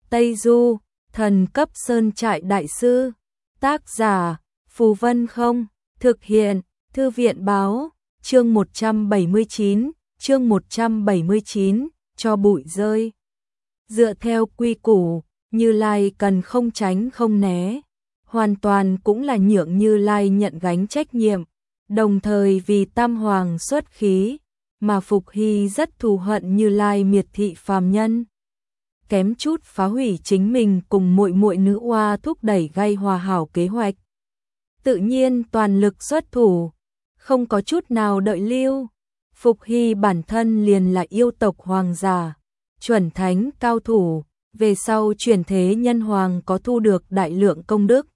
Tây Du, thần cấp sơn trại đại sư. Tác giả, Phù Vân Không. Thực hiện, Thư viện báo. Chương 179, cho bụi rơi. Dựa theo quy củ, Như Lai cần không tránh không né. Hoàn toàn cũng là nhượng Như Lai nhận gánh trách nhiệm. Đồng thời vì Tam Hoàng xuất khí, mà Phục Hy rất thù hận Như Lai miệt thị phàm nhân. Kém chút phá hủy chính mình cùng muội muội nữ oa thúc đẩy gây hòa hảo kế hoạch. Tự nhiên toàn lực xuất thủ, không có chút nào đợi lưu. Phục Hy bản thân liền là yêu tộc hoàng giả, chuẩn thánh cao thủ, về sau chuyển thế nhân hoàng có thu được đại lượng công đức.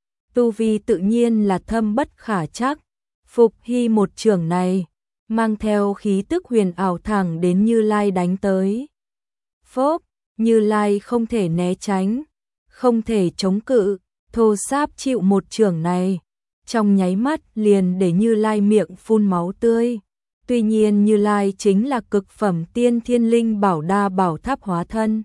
Tu vi tự nhiên là thâm bất khả trắc. Phục Hy một chưởng này, mang theo khí tức huyền ảo thẳng đến Như Lai đánh tới. Phốp, Như Lai không thể né tránh, không thể chống cự, thô sáp chịu một chưởng này. Trong nháy mắt liền để Như Lai miệng phun máu tươi. Tuy nhiên Như Lai chính là cực phẩm tiên thiên linh bảo đa bảo tháp hóa thân.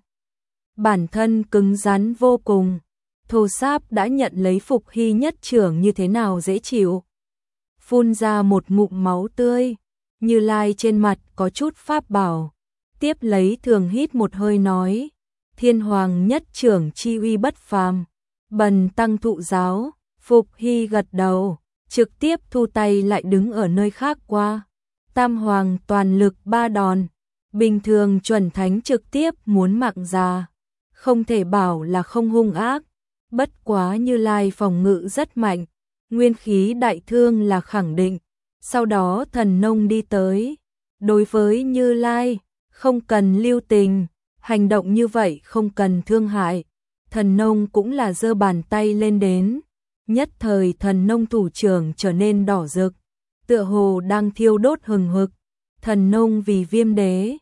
Bản thân cứng rắn vô cùng, thô sáp đã nhận lấy Phục Hy nhất chưởng như thế nào dễ chịu. Phun ra một ngụm máu tươi, Như Lai trên mặt có chút pháp bảo. Tiếp lấy thường hít một hơi nói, Thiên Hoàng nhất chưởng chi uy bất phàm, bần tăng thụ giáo. Phục Hy gật đầu, trực tiếp thu tay lại đứng ở nơi khác qua. Tam Hoàng toàn lực 3 đòn, bình thường chuẩn thánh trực tiếp muốn mạng già, không thể bảo là không hung ác. Bất quá Như Lai phòng ngự rất mạnh, nguyên khí đại thương là khẳng định. Sau đó Thần Nông đi tới, đối với Như Lai, không cần lưu tình, hành động như vậy không cần thương hại. Thần Nông cũng là giơ bàn tay lên đến. Nhất thời Thần Nông thủ trưởng trở nên đỏ rực, tựa hồ đang thiêu đốt hừng hực. Thần Nông vì Viêm Đế,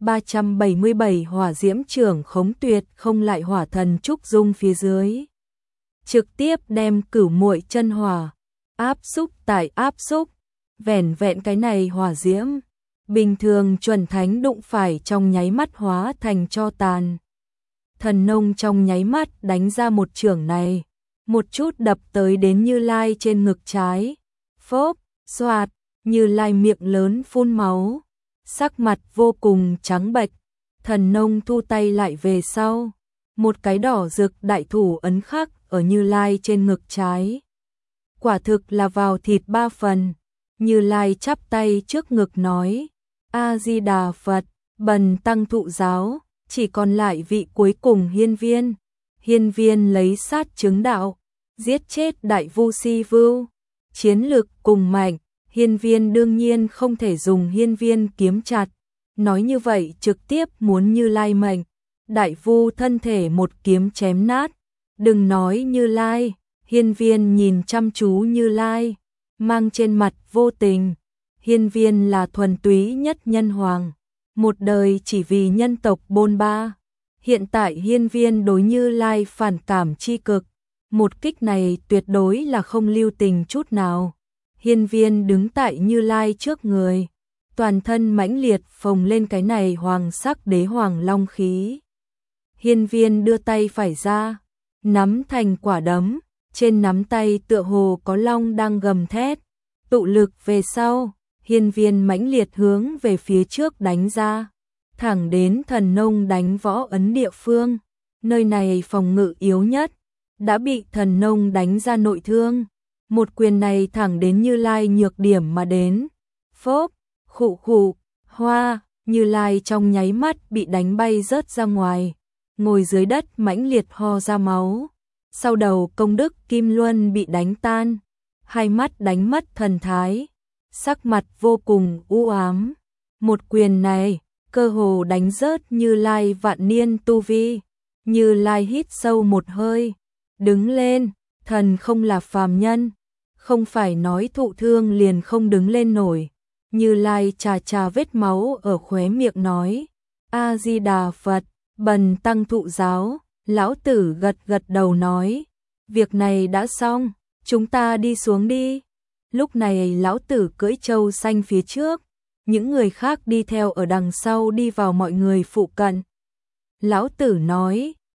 377 hỏa diễm trưởng khống tuyệt không lại hỏa thần trúc dung phía dưới. Trực tiếp đem Cửu Muội chân hỏa, áp xúc tại áp xúc, vẻn vẹn cái này hỏa diễm. Bình thường chuẩn thánh đụng phải trong nháy mắt hóa thành tro tàn. Thần Nông trong nháy mắt đánh ra một chưởng này, một chút đập tới đến Như Lai trên ngực trái. Phốp, xoạt, Như Lai miệng lớn phun máu, sắc mặt vô cùng trắng bệch. Thần Nông thu tay lại về sau, một cái đỏ rực đại thủ ấn khắc ở Như Lai trên ngực trái. Quả thực là vào thịt 3 phần. Như Lai chắp tay trước ngực nói, A Di Đà Phật, bần tăng thụ giáo. Chỉ còn lại vị cuối cùng Hiên Viên. Hiên Viên lấy sát chứng đạo, giết chết đại vu Si Vưu. Chiến lực cùng mạnh, Hiên Viên đương nhiên không thể dùng Hiên Viên kiếm chặt. Nói như vậy trực tiếp muốn Như Lai mệnh. Đại vu thân thể một kiếm chém nát. Đừng nói Như Lai, Hiên Viên nhìn chăm chú Như Lai, mang trên mặt vô tình. Hiên Viên là thuần túy nhất nhân hoàng, một đời chỉ vì nhân tộc bôn ba. Hiện tại Hiên Viên đối Như Lai phản cảm chi cực, một kích này tuyệt đối là không lưu tình chút nào. Hiên Viên đứng tại Như Lai trước người, toàn thân mãnh liệt phồng lên cái này hoàng sắc đế hoàng long khí. Hiên Viên đưa tay phải ra, nắm thành quả đấm, trên nắm tay tựa hồ có long đang gầm thét. Tụ lực về sau, Hiên Viên mãnh liệt hướng về phía trước đánh ra, thẳng đến Thần Nông đánh võ ấn địa phương. Nơi này phòng ngự yếu nhất, đã bị Thần Nông đánh ra nội thương. Một quyền này thẳng đến Như Lai nhược điểm mà đến. Phốp, khụ khụ, hoa, Như Lai trong nháy mắt bị đánh bay rớt ra ngoài, ngồi dưới đất mãnh liệt ho ra máu. Sau đầu công đức Kim Luân bị đánh tan, hai mắt đánh mất thần thái, sắc mặt vô cùng u ám. Một quyền này, cơ hồ đánh rớt Như Lai vạn niên tu vi. Như Lai hít sâu một hơi, đứng lên, thần không là phàm nhân, không phải nói thụ thương liền không đứng lên nổi. Như Lai chà chà vết máu ở khóe miệng nói, A Di Đà Phật, bần tăng thụ giáo. Lão tử gật gật đầu nói, việc này đã xong, chúng ta đi xuống đi. Lúc này lão tử cưỡi trâu xanh phía trước, những người khác đi theo ở đằng sau đi vào mọi người phụ cận. Lão tử nói,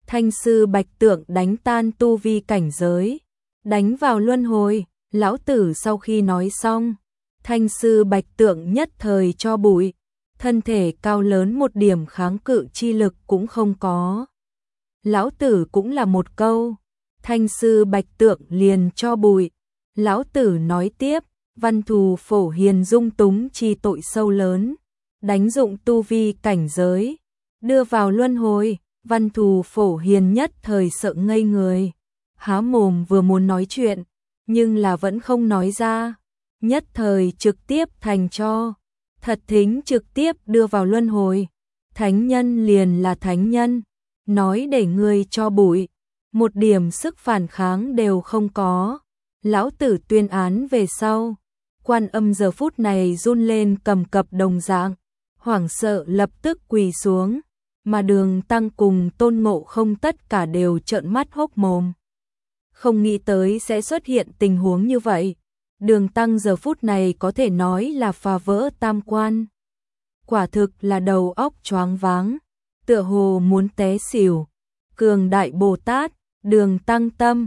Thanh sư Bạch Tượng đánh tan tu vi cảnh giới, đánh vào luân hồi. Lão tử sau khi nói xong, Thanh sư Bạch Tượng nhất thời cho bụi, thân thể cao lớn một điểm kháng cự chi lực cũng không có. Lão tử cũng là một câu, Thanh sư Bạch Tượng liền cho bụi. Lão tử nói tiếp, Văn Thù Phổ Hiền dung túng chi tội sâu lớn, đánh dụng tu vi cảnh giới, đưa vào luân hồi. Văn Thù Phổ Hiền nhất thời sợ ngây người, há mồm vừa muốn nói chuyện, nhưng là vẫn không nói ra, nhất thời trực tiếp thành cho. Thật thính trực tiếp đưa vào luân hồi. Thánh nhân liền là thánh nhân, nói để ngươi cho bụi, một điểm sức phản kháng đều không có. Lão tử tuyên án về sau, Quan Âm giờ phút này run lên cầm cập đồng dạng, hoảng sợ lập tức quỳ xuống, mà Đường Tăng cùng Tôn Ngộ Không tất cả đều trợn mắt hốc mồm. Không nghĩ tới sẽ xuất hiện tình huống như vậy. Đường Tăng giờ phút này có thể nói là phá vỡ tam quan. Quả thực là đầu óc choáng váng, tựa hồ muốn té xỉu. Cường Đại Bồ Tát, Đường Tăng tâm,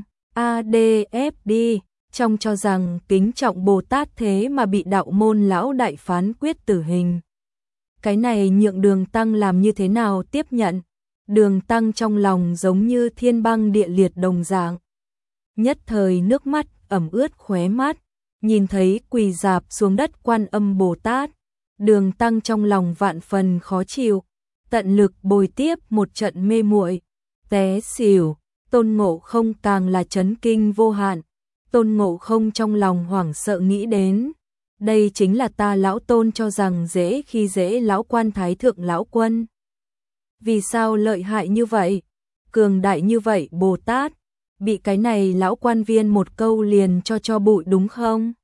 ADFD, trong cho rằng kính trọng Bồ Tát thế mà bị đạo môn lão đại phán quyết tử hình. Cái này nhượng Đường Tăng làm như thế nào tiếp nhận? Đường Tăng trong lòng giống như thiên băng địa liệt đồng dạng. Nhất thời nước mắt ẩm ướt khóe mắt, nhìn thấy quỳ rạp xuống đất Quan Âm Bồ Tát, Đường Tăng trong lòng vạn phần khó chịu, tận lực bồi tiếp một trận mê muội, té xỉu. Tôn Ngộ Không càng là chấn kinh vô hạn. Tôn Ngộ Không trong lòng hoảng sợ nghĩ đến, đây chính là ta lão Tôn cho rằng dễ khi dễ lão quan thái thượng lão quân. Vì sao lợi hại như vậy, cường đại như vậy Bồ Tát, bị cái này lão quan viên một câu liền cho bụi đúng không?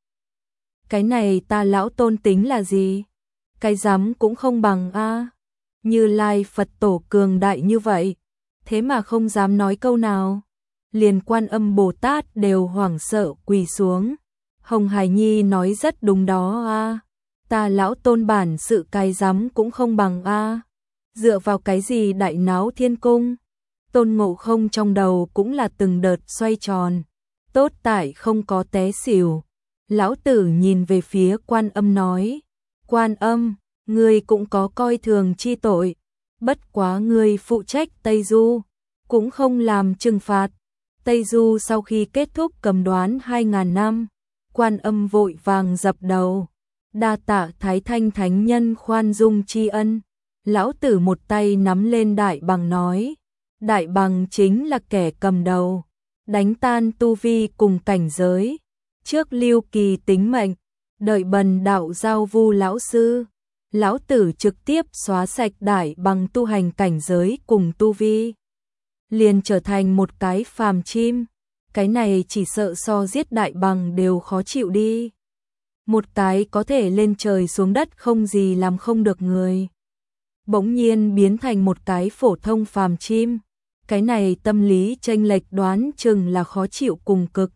Cái này ta lão Tôn tính là gì? Cái dám cũng không bằng a. Như Lai Phật Tổ cường đại như vậy, thế mà không dám nói câu nào. Liền Quan Âm Bồ Tát đều hoảng sợ quỳ xuống. Hồng Hải Nhi nói rất đúng đó a. Ta lão Tôn bản sự cái dám cũng không bằng a. Dựa vào cái gì đại náo thiên cung? Tôn Ngộ Không trong đầu cũng là từng đợt xoay tròn. Tốt tại không có té xỉu. Lão tử nhìn về phía Quan Âm nói, Quan Âm, ngươi cũng có coi thường chi tội, bất quá ngươi phụ trách Tây Du, cũng không làm trừng phạt. Tây Du sau khi kết thúc cầm đoán 2000 năm, Quan Âm vội vàng dập đầu, đa tạ Thái Thanh Thánh Nhân khoan dung tri ân. Lão tử một tay nắm lên đại bằng nói, đại bằng chính là kẻ cầm đầu, đánh tan tu vi cùng cảnh giới, trước lưu kỳ tính mệnh, đợi bần đạo giao vu lão sư. Lão tử trực tiếp xóa sạch đại bằng tu hành cảnh giới cùng tu vi, liền trở thành một cái phàm chim. Cái này chỉ sợ so giết đại bằng đều khó chịu đi. Một cái có thể lên trời xuống đất không gì làm không được người, bỗng nhiên biến thành một cái phổ thông phàm chim. Cái này tâm lý chênh lệch đoán chừng là khó chịu cùng cực.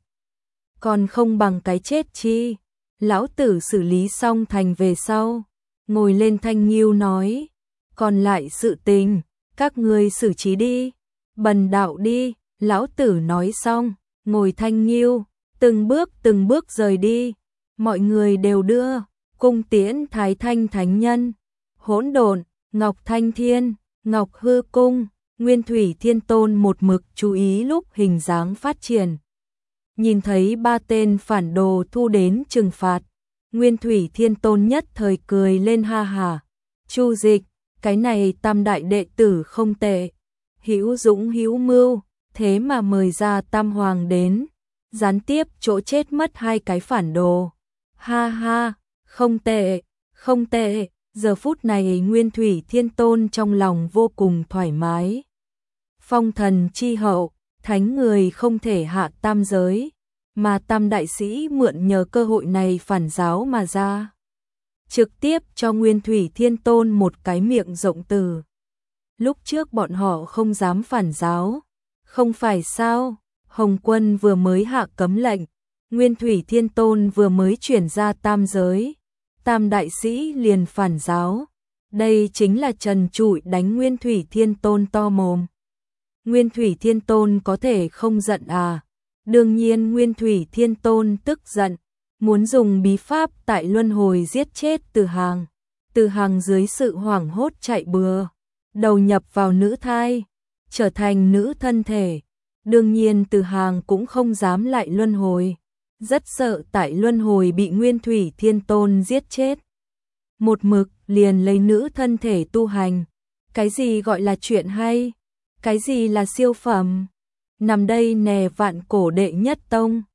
Còn không bằng cái chết chi. Lão tử xử lý xong thành về sau, ngồi lên thanh nghiêu nói, còn lại sự tình, các ngươi xử trí đi, bần đạo đi. Lão tử nói xong, ngồi thanh nghiêu, từng bước rời đi. Mọi người đều đưa, cung tiễn Thái Thanh Thánh Nhân, Hỗn Độn, Ngọc Thanh Thiên, Ngọc Hư Cung. Nguyên Thủy Thiên Tôn một mực chú ý lúc hình dáng phát triển. Nhìn thấy ba tên phản đồ thu đến trừng phạt, Nguyên Thủy Thiên Tôn nhất thời cười lên ha hả. Chu Dịch, cái này tam đại đệ tử không tệ, hữu dũng hữu mưu, thế mà mời ra tam hoàng đến, gián tiếp chỗ chết mất hai cái phản đồ. Ha ha, không tệ, không tệ. Giờ phút này Nguyên Thủy Thiên Tôn trong lòng vô cùng thoải mái. Phong thần chi hậu, thánh người không thể hạ tam giới, mà tam đại sĩ mượn nhờ cơ hội này phản giáo mà ra. Trực tiếp cho Nguyên Thủy Thiên Tôn một cái miệng rộng từ. Lúc trước bọn họ không dám phản giáo, không phải sao? Hồng Quân vừa mới hạ cấm lệnh, Nguyên Thủy Thiên Tôn vừa mới chuyển ra tam giới, tam đại sĩ liền phản giáo. Đây chính là trần trụi đánh Nguyên Thủy Thiên Tôn to mồm. Nguyên Thủy Thiên Tôn có thể không giận à? Đương nhiên Nguyên Thủy Thiên Tôn tức giận, muốn dùng bí pháp tại luân hồi giết chết Từ Hàng. Từ Hàng dưới sự hoảng hốt chạy bừa, đầu nhập vào nữ thai, trở thành nữ thân thể. Đương nhiên Từ Hàng cũng không dám lại luân hồi, rất sợ tại luân hồi bị Nguyên Thủy Thiên Tôn giết chết. Một mực liền lấy nữ thân thể tu hành. Cái gì gọi là chuyện hay? Cái gì là siêu phẩm? Nằm đây nè vạn cổ đệ nhất tông.